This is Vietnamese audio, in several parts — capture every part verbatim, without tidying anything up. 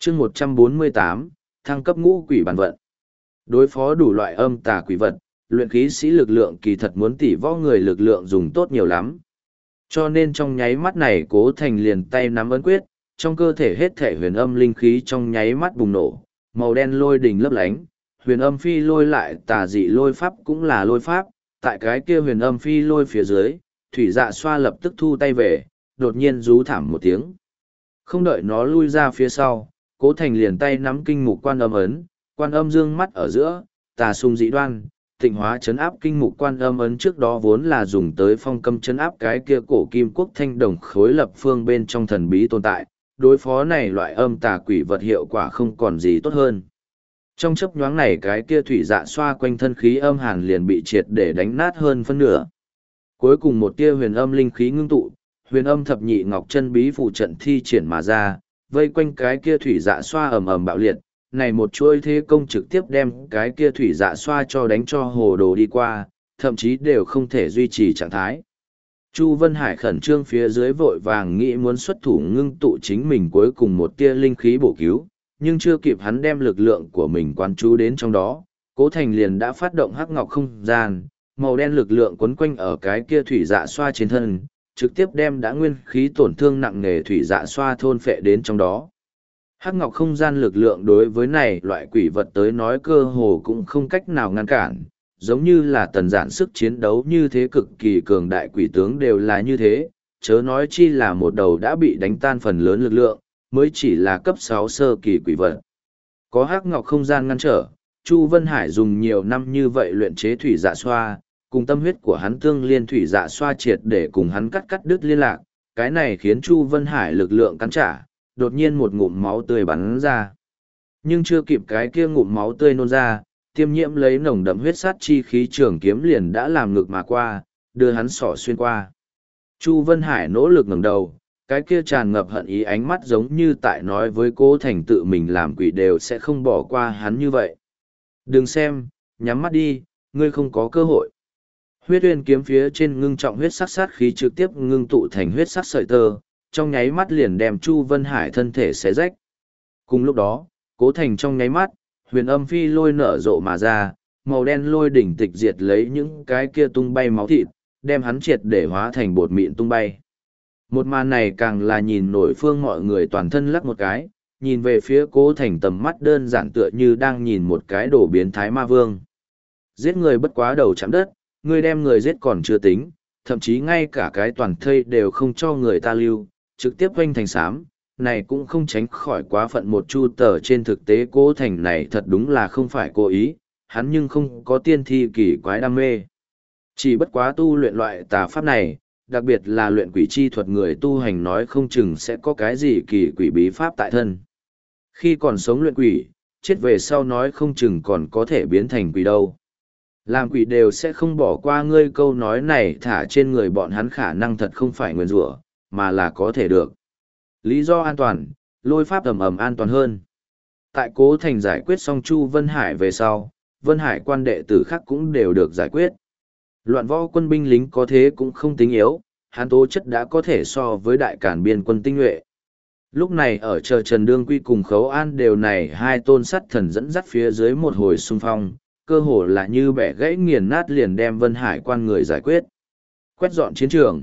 chương một trăm bốn mươi tám, thăng cấp ngũ quỷ bản vận. Đối phó đủ loại âm tà quỷ vật, luyện khí sĩ lực lượng kỳ thật muốn tỷ võ người lực lượng dùng tốt nhiều lắm. Cho nên trong nháy mắt này Cố Thành liền tay nắm ấn quyết, trong cơ thể hết thể huyền âm linh khí trong nháy mắt bùng nổ, màu đen lôi đình lấp lánh, huyền âm phi lôi lại tà dị lôi pháp cũng là lôi pháp, tại cái kia huyền âm phi lôi phía dưới, thủy dạ xoa lập tức thu tay về, đột nhiên rú thảm một tiếng. Không đợi nó lui ra phía sau, Cố Thành liền tay nắm kinh mục quan âm ấn, quan âm dương mắt ở giữa, tà sung dị đoan, tịnh hóa chấn áp kinh mục quan âm ấn trước đó vốn là dùng tới phong cấm chấn áp cái kia cổ kim quốc thanh đồng khối lập phương bên trong thần bí tồn tại, đối phó này loại âm tà quỷ vật hiệu quả không còn gì tốt hơn. Trong chấp nhoáng này cái kia thủy dạ xoa quanh thân khí âm hàn liền bị triệt để đánh nát hơn phân nửa. Cuối cùng một tia huyền âm linh khí ngưng tụ, huyền âm thập nhị ngọc chân bí phụ trận thi triển mà ra, vây quanh cái kia thủy dạ xoa ầm ầm bạo liệt, này một chuôi thế công trực tiếp đem cái kia thủy dạ xoa cho đánh cho hồ đồ đi qua, thậm chí đều không thể duy trì trạng thái. Chu Vân Hải khẩn trương phía dưới vội vàng nghĩ muốn xuất thủ ngưng tụ chính mình cuối cùng một tia linh khí bổ cứu, nhưng chưa kịp hắn đem lực lượng của mình quán chú đến trong đó, Cố Thành liền đã phát động hắc ngọc không gian, màu đen lực lượng quấn quanh ở cái kia thủy dạ xoa trên thân, trực tiếp đem đã nguyên khí tổn thương nặng nề thủy dạ xoa thôn phệ đến trong đó. Hắc ngọc không gian lực lượng đối với này loại quỷ vật tới nói cơ hồ cũng không cách nào ngăn cản, giống như là tần giản sức chiến đấu như thế cực kỳ cường đại quỷ tướng đều là như thế, chớ nói chi là một đầu đã bị đánh tan phần lớn lực lượng, mới chỉ là cấp sáu sơ kỳ quỷ vật. Có hắc ngọc không gian ngăn trở, Chu Vân Hải dùng nhiều năm như vậy luyện chế thủy dạ xoa, cùng tâm huyết của hắn tương liên thủy dạ xoa triệt để cùng hắn cắt cắt đứt liên lạc, cái này khiến Chu Vân Hải lực lượng cắn trả, đột nhiên một ngụm máu tươi bắn ra. Nhưng chưa kịp cái kia ngụm máu tươi nôn ra, tiêm nhiễm lấy nồng đậm huyết sát chi khí trường kiếm liền đã làm ngực mà qua, đưa hắn sỏ xuyên qua. Chu Vân Hải nỗ lực ngẩng đầu, cái kia tràn ngập hận ý ánh mắt giống như tại nói với Cố Thành tự mình làm quỷ đều sẽ không bỏ qua hắn như vậy. Đừng xem, nhắm mắt đi, ngươi không có cơ hội. Huyết uyên kiếm phía trên ngưng trọng huyết sắc sát khí trực tiếp ngưng tụ thành huyết sắc sợi tơ, trong nháy mắt liền đem Chu Vân Hải thân thể xé rách. Cùng lúc đó, Cố Thành trong nháy mắt, huyền âm phi lôi nở rộ mà ra, màu đen lôi đỉnh tịch diệt lấy những cái kia tung bay máu thịt, đem hắn triệt để hóa thành bột mịn tung bay. Một màn này càng là nhìn nổi phương mọi người toàn thân lắc một cái, nhìn về phía Cố Thành tầm mắt đơn giản tựa như đang nhìn một cái đồ biến thái ma vương. Giết người bất quá đầu chạm đất, người đem người giết còn chưa tính, thậm chí ngay cả cái toàn thây đều không cho người ta lưu, trực tiếp hoanh thành xám, này cũng không tránh khỏi quá phận một chu tờ. Trên thực tế Cố Thành này thật đúng là không phải cố ý, hắn nhưng không có tiên thi kỳ quái đam mê. Chỉ bất quá tu luyện loại tà pháp này, đặc biệt là luyện quỷ chi thuật người tu hành nói không chừng sẽ có cái gì kỳ quỷ bí pháp tại thân. Khi còn sống luyện quỷ, chết về sau nói không chừng còn có thể biến thành quỷ đâu. Làm quỷ đều sẽ không bỏ qua ngươi câu nói này, thả trên người bọn hắn khả năng thật không phải nguyền rủa, mà là có thể được. Lý do an toàn, lôi pháp ầm ầm an toàn hơn. Tại Cố Thành giải quyết xong Chu Vân Hải về sau, Vân Hải quan đệ tử khác cũng đều được giải quyết. Loạn võ quân binh lính có thế cũng không tính yếu, hắn tố chất đã có thể so với đại cản biên quân tinh nhuệ. Lúc này ở chờ Trần Đương Quy cùng Khấu An đều này hai tôn sắt thần dẫn dắt phía dưới một hồi xung phong, cơ hồ là như bẻ gãy nghiền nát liền đem Vân Hải quan người giải quyết. Quét dọn chiến trường.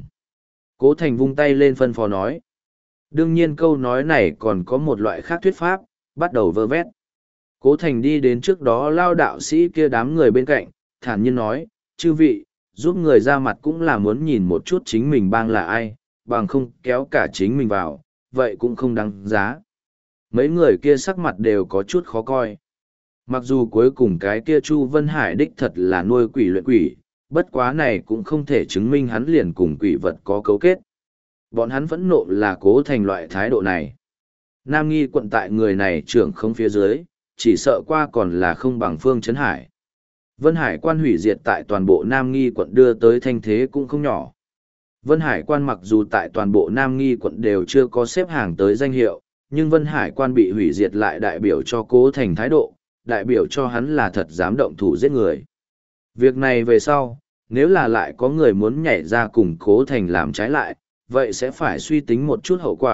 Cố Thành vung tay lên phân phó nói. Đương nhiên câu nói này còn có một loại khác thuyết pháp, bắt đầu vơ vét. Cố Thành đi đến trước đó lao đạo sĩ kia đám người bên cạnh, thản nhiên nói, chư vị, giúp người ra mặt cũng là muốn nhìn một chút chính mình bang là ai, bằng không kéo cả chính mình vào, vậy cũng không đáng giá. Mấy người kia sắc mặt đều có chút khó coi. Mặc dù cuối cùng cái kia Chu Vân Hải đích thật là nuôi quỷ luyện quỷ, bất quá này cũng không thể chứng minh hắn liền cùng quỷ vật có cấu kết. Bọn hắn phẫn nộ là Cố Thành loại thái độ này. Nam Nghi quận tại người này trưởng không phía dưới, chỉ sợ qua còn là không bằng Phương Trấn Hải. Vân Hải quan hủy diệt tại toàn bộ Nam Nghi quận đưa tới thanh thế cũng không nhỏ. Vân Hải quan mặc dù tại toàn bộ Nam Nghi quận đều chưa có xếp hàng tới danh hiệu, nhưng Vân Hải quan bị hủy diệt lại đại biểu cho Cố Thành thái độ, đại biểu cho hắn là thật dám động thủ giết người. Việc này về sau, nếu là lại có người muốn nhảy ra cùng Cố Thành làm trái lại, vậy sẽ phải suy tính một chút hậu quả,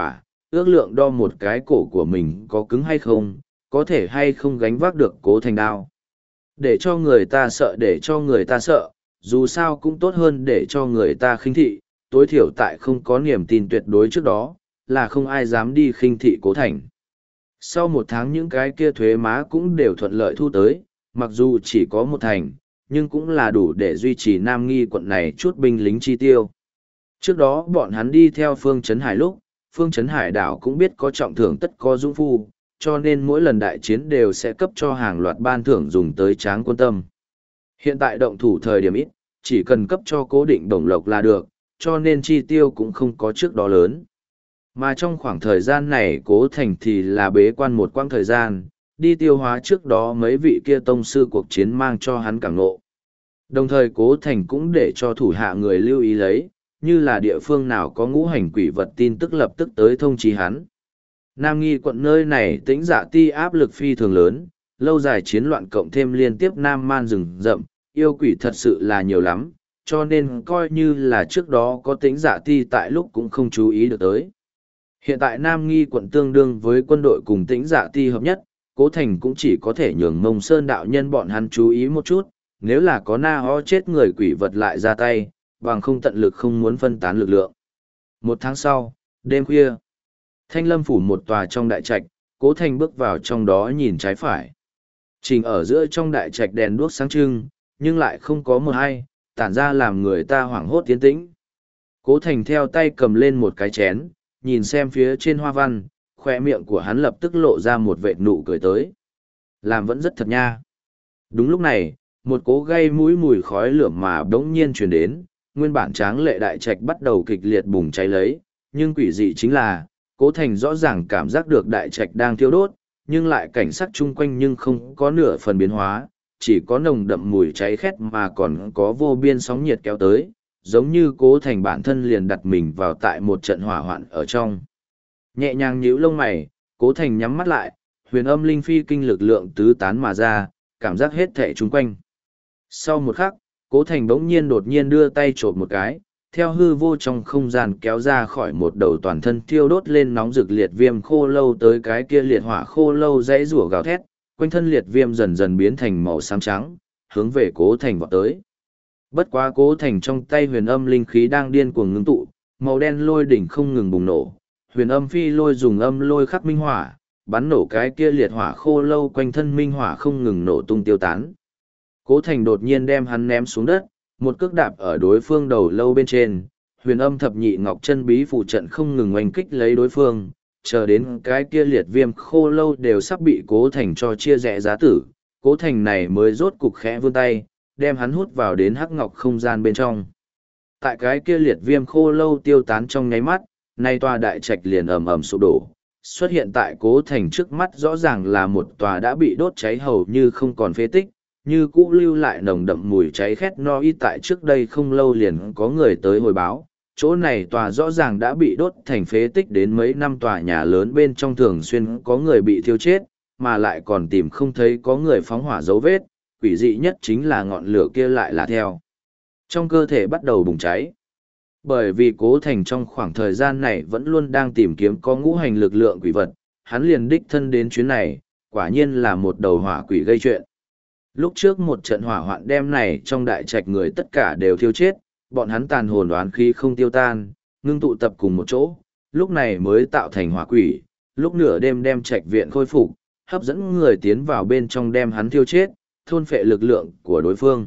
ước lượng đo một cái cổ của mình có cứng hay không, có thể hay không gánh vác được Cố Thành đao. Để cho người ta sợ để cho người ta sợ, dù sao cũng tốt hơn để cho người ta khinh thị, tối thiểu tại không có niềm tin tuyệt đối trước đó, là không ai dám đi khinh thị Cố Thành. Sau một tháng những cái kia thuế má cũng đều thuận lợi thu tới, mặc dù chỉ có một thành, nhưng cũng là đủ để duy trì Nam Nghi quận này chút binh lính chi tiêu. Trước đó bọn hắn đi theo Phương Trấn Hải lúc, Phương Trấn Hải đảo cũng biết có trọng thưởng tất có dũng phu, cho nên mỗi lần đại chiến đều sẽ cấp cho hàng loạt ban thưởng dùng tới tráng quân tâm. Hiện tại động thủ thời điểm ít, chỉ cần cấp cho cố định đồng lộc là được, cho nên chi tiêu cũng không có trước đó lớn. Mà trong khoảng thời gian này Cố Thành thì là bế quan một quãng thời gian, đi tiêu hóa trước đó mấy vị kia tông sư cuộc chiến mang cho hắn cảm ngộ. Đồng thời Cố Thành cũng để cho thủ hạ người lưu ý lấy, như là địa phương nào có ngũ hành quỷ vật tin tức lập tức tới thông chí hắn. Nam Nghi quận nơi này tĩnh dạ ti áp lực phi thường lớn, lâu dài chiến loạn cộng thêm liên tiếp nam man rừng rậm, yêu quỷ thật sự là nhiều lắm, cho nên coi như là trước đó có tĩnh dạ ti tại lúc cũng không chú ý được tới. Hiện tại Nam Nghi quận tương đương với quân đội cùng tĩnh dạ ti hợp nhất, Cố Thành cũng chỉ có thể nhường Mông Sơn đạo nhân bọn hắn chú ý một chút, nếu là có na ho chết người quỷ vật lại ra tay, bằng không tận lực không muốn phân tán lực lượng. Một tháng sau, đêm khuya, Thanh Lâm phủ một tòa trong đại trạch, Cố Thành bước vào trong đó nhìn trái phải. Trình ở giữa trong đại trạch đèn đuốc sáng trưng, nhưng lại không có một ai, tản ra làm người ta hoảng hốt tiến tĩnh. Cố Thành theo tay cầm lên một cái chén, nhìn xem phía trên hoa văn, khoe miệng của hắn lập tức lộ ra một vệt nụ cười tới. Làm vẫn rất thật nha. Đúng lúc này, một cố gây mũi mùi khói lửa mà đống nhiên truyền đến, nguyên bản tráng lệ đại trạch bắt đầu kịch liệt bùng cháy lấy, nhưng quỷ dị chính là, Cố Thành rõ ràng cảm giác được đại trạch đang thiêu đốt, nhưng lại cảnh sắc chung quanh nhưng không có nửa phần biến hóa, chỉ có nồng đậm mùi cháy khét mà còn có vô biên sóng nhiệt kéo tới, giống như Cố Thành bản thân liền đặt mình vào tại một trận hỏa hoạn ở trong. Nhẹ nhàng nhíu lông mày, Cố Thành nhắm mắt lại, huyền âm linh phi kinh lực lượng tứ tán mà ra, cảm giác hết thảy chung quanh. Sau một khắc, Cố Thành bỗng nhiên đột nhiên đưa tay chộp một cái, theo hư vô trong không gian kéo ra khỏi một đầu toàn thân thiêu đốt lên nóng rực liệt viêm khô lâu tới cái kia liệt hỏa khô lâu dãy rủa gào thét, quanh thân liệt viêm dần dần biến thành màu xám trắng, hướng về Cố Thành vọt tới. Bất quá Cố Thành trong tay huyền âm linh khí đang điên cuồng ngưng tụ, màu đen lôi đỉnh không ngừng bùng nổ, huyền âm phi lôi dùng âm lôi khắc minh hỏa, bắn nổ cái kia liệt hỏa khô lâu quanh thân minh hỏa không ngừng nổ tung tiêu tán. Cố Thành đột nhiên đem hắn ném xuống đất, một cước đạp ở đối phương đầu lâu bên trên, huyền âm thập nhị ngọc chân bí phù trận không ngừng oanh kích lấy đối phương, chờ đến cái kia liệt viêm khô lâu đều sắp bị Cố Thành cho chia rẽ giá tử, Cố Thành này mới rốt cục khẽ vươn tay, đem hắn hút vào đến hắc ngọc không gian bên trong. Tại cái kia liệt viêm khô lâu tiêu tán trong nháy mắt, nay tòa đại trạch liền ầm ầm sụp đổ, xuất hiện tại Cố Thành trước mắt rõ ràng là một tòa đã bị đốt cháy hầu như không còn phế tích, như cũ lưu lại nồng đậm mùi cháy khét no y tại trước đây không lâu liền có người tới hồi báo. Chỗ này tòa rõ ràng đã bị đốt thành phế tích đến mấy năm tòa nhà lớn bên trong thường xuyên có người bị thiêu chết, mà lại còn tìm không thấy có người phóng hỏa dấu vết, quỷ dị nhất chính là ngọn lửa kia lại là theo. Trong cơ thể bắt đầu bùng cháy. Bởi vì Cố Thành trong khoảng thời gian này vẫn luôn đang tìm kiếm có ngũ hành lực lượng quỷ vật, hắn liền đích thân đến chuyến này, quả nhiên là một đầu hỏa quỷ gây chuyện. Lúc trước một trận hỏa hoạn đem này trong đại trạch người tất cả đều thiêu chết, bọn hắn tàn hồn oán khí không tiêu tan, ngưng tụ tập cùng một chỗ, lúc này mới tạo thành hỏa quỷ, lúc nửa đêm đem trạch viện khôi phục, hấp dẫn người tiến vào bên trong đem hắn thiêu chết, thôn phệ lực lượng của đối phương.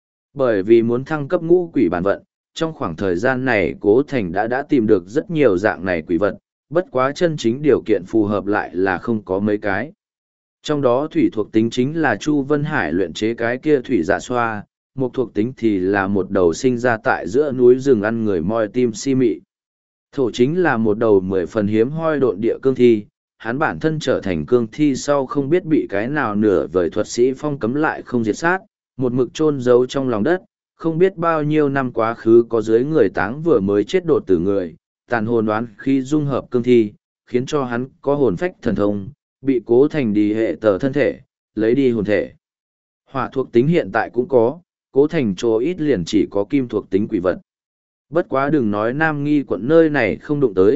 Bởi vì muốn thăng cấp ngũ quỷ bản vận, trong khoảng thời gian này Cố Thành đã đã tìm được rất nhiều dạng này quỷ vật, bất quá chân chính điều kiện phù hợp lại là không có mấy cái. Trong đó thủy thuộc tính chính là Chu Vân Hải luyện chế cái kia thủy dạ xoa, mục thuộc tính thì là một đầu sinh ra tại giữa núi rừng ăn người moi tim si mị. Thổ chính là một đầu mười phần hiếm hoi độn địa cương thi, hắn bản thân trở thành cương thi sau không biết bị cái nào nửa vời thuật sĩ phong cấm lại không diệt sát, một mực chôn giấu trong lòng đất, không biết bao nhiêu năm quá khứ có dưới người táng vừa mới chết đột tử người, tàn hồn đoán khi dung hợp cương thi, khiến cho hắn có hồn phách thần thông, bị Cố Thành đi hệ tờ thân thể, lấy đi hồn thể. Hỏa thuộc tính hiện tại cũng có, Cố Thành chỗ ít liền chỉ có kim thuộc tính quỷ vật. Bất quá đừng nói Nam Nghi quận nơi này không đụng tới,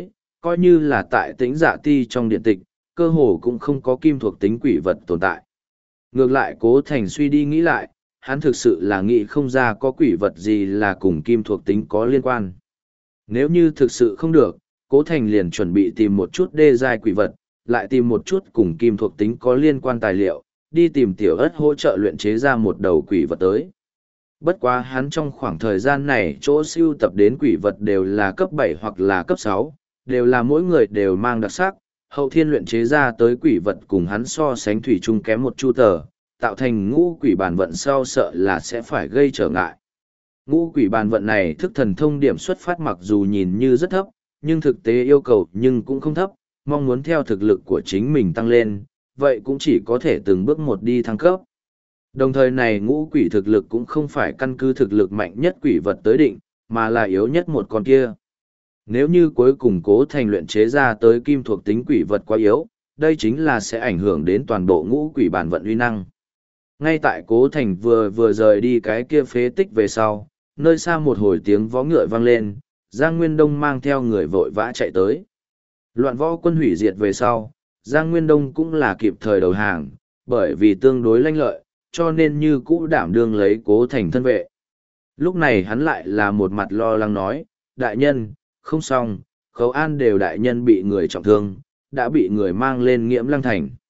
coi như là tại tĩnh dạ ti trong điện tịch, cơ hồ cũng không có kim thuộc tính quỷ vật tồn tại. Ngược lại Cố Thành suy đi nghĩ lại, hắn thực sự là nghĩ không ra có quỷ vật gì là cùng kim thuộc tính có liên quan. Nếu như thực sự không được, Cố Thành liền chuẩn bị tìm một chút đê giai quỷ vật, lại tìm một chút cùng kim thuộc tính có liên quan tài liệu, đi tìm tiểu ất hỗ trợ luyện chế ra một đầu quỷ vật tới. Bất quá hắn trong khoảng thời gian này chỗ siêu tập đến quỷ vật đều là cấp bảy hoặc là cấp sáu, đều là mỗi người đều mang đặc sắc, hậu thiên luyện chế ra tới quỷ vật cùng hắn so sánh thủy chung kém một chu tờ, tạo thành ngũ quỷ bản vận sau sợ là sẽ phải gây trở ngại. Ngũ quỷ bản vận này thức thần thông điểm xuất phát mặc dù nhìn như rất thấp, nhưng thực tế yêu cầu nhưng cũng không thấp, mong muốn theo thực lực của chính mình tăng lên, vậy cũng chỉ có thể từng bước một đi thăng cấp. Đồng thời này ngũ quỷ thực lực cũng không phải căn cứ thực lực mạnh nhất quỷ vật tới định, mà là yếu nhất một con kia. Nếu như cuối cùng Cố Thành luyện chế ra tới kim thuộc tính quỷ vật quá yếu, đây chính là sẽ ảnh hưởng đến toàn bộ ngũ quỷ bản vận uy năng. Ngay tại Cố Thành vừa vừa rời đi cái kia phế tích về sau, nơi xa một hồi tiếng vó ngựa vang lên, Giang Nguyên Đông mang theo người vội vã chạy tới. Loạn võ quân hủy diệt về sau, Giang Nguyên Đông cũng là kịp thời đầu hàng, bởi vì tương đối lanh lợi, cho nên như cũ đảm đương lấy Cố Thành thân vệ. Lúc này hắn lại là một mặt lo lắng nói, đại nhân, không xong, Khấu An đều đại nhân bị người trọng thương, đã bị người mang lên Nghiễm Lăng Thành.